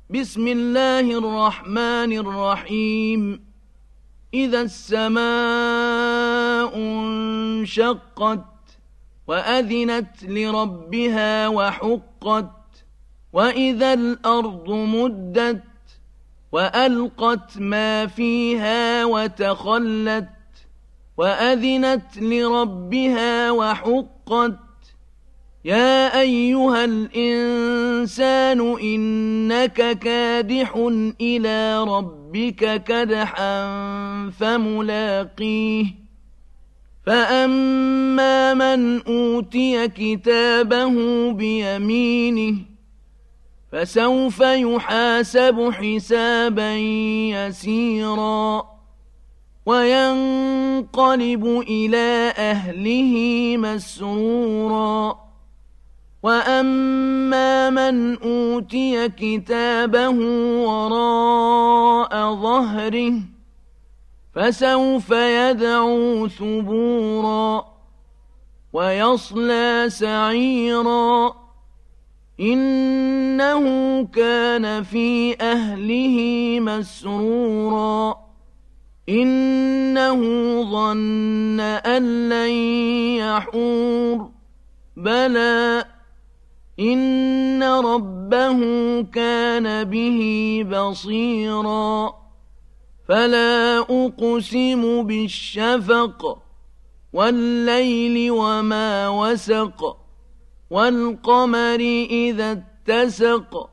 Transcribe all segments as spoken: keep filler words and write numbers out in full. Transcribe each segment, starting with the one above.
بسم الله الرحمن الرحيم إذا السماء انشقت وأذنت لربها وحقت وإذا الأرض مدت وألقت ما فيها وتخلت وأذنت لربها وحقت يا أيها الإنسان إنك كادح إلى ربك كدحا فملاقيه فأما من أوتي كتابه بيمينه فسوف يحاسب حسابا يسيرا وينقلب إلى أهله مسرورا وأما من أوتي كتابه وراء ظهره فسوف يدعو ثبورا ويصلى سعيرا إنه كان في أهله مسرورا إنه ظن أن لن يحور بلى إن ربه كان به بصيرا فلا أقسم بالشفق والليل وما وسق والقمر إذا اتسق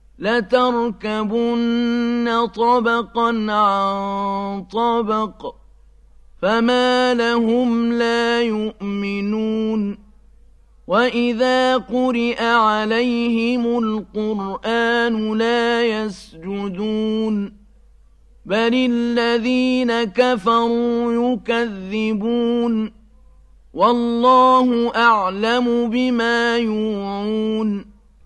لتركبن طبقا عن طبق فما لهم لا يؤمنون وإذا قرئ عليهم القرآن لا يسجدون بل الذين كفروا يكذبون والله أعلم بما يوعون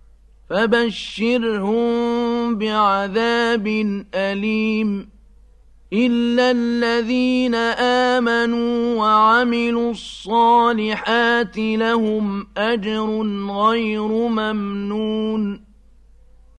فبشرهم بعذاب أليم إلا الذين آمنوا وعملوا الصالحات لهم أجر غير ممنون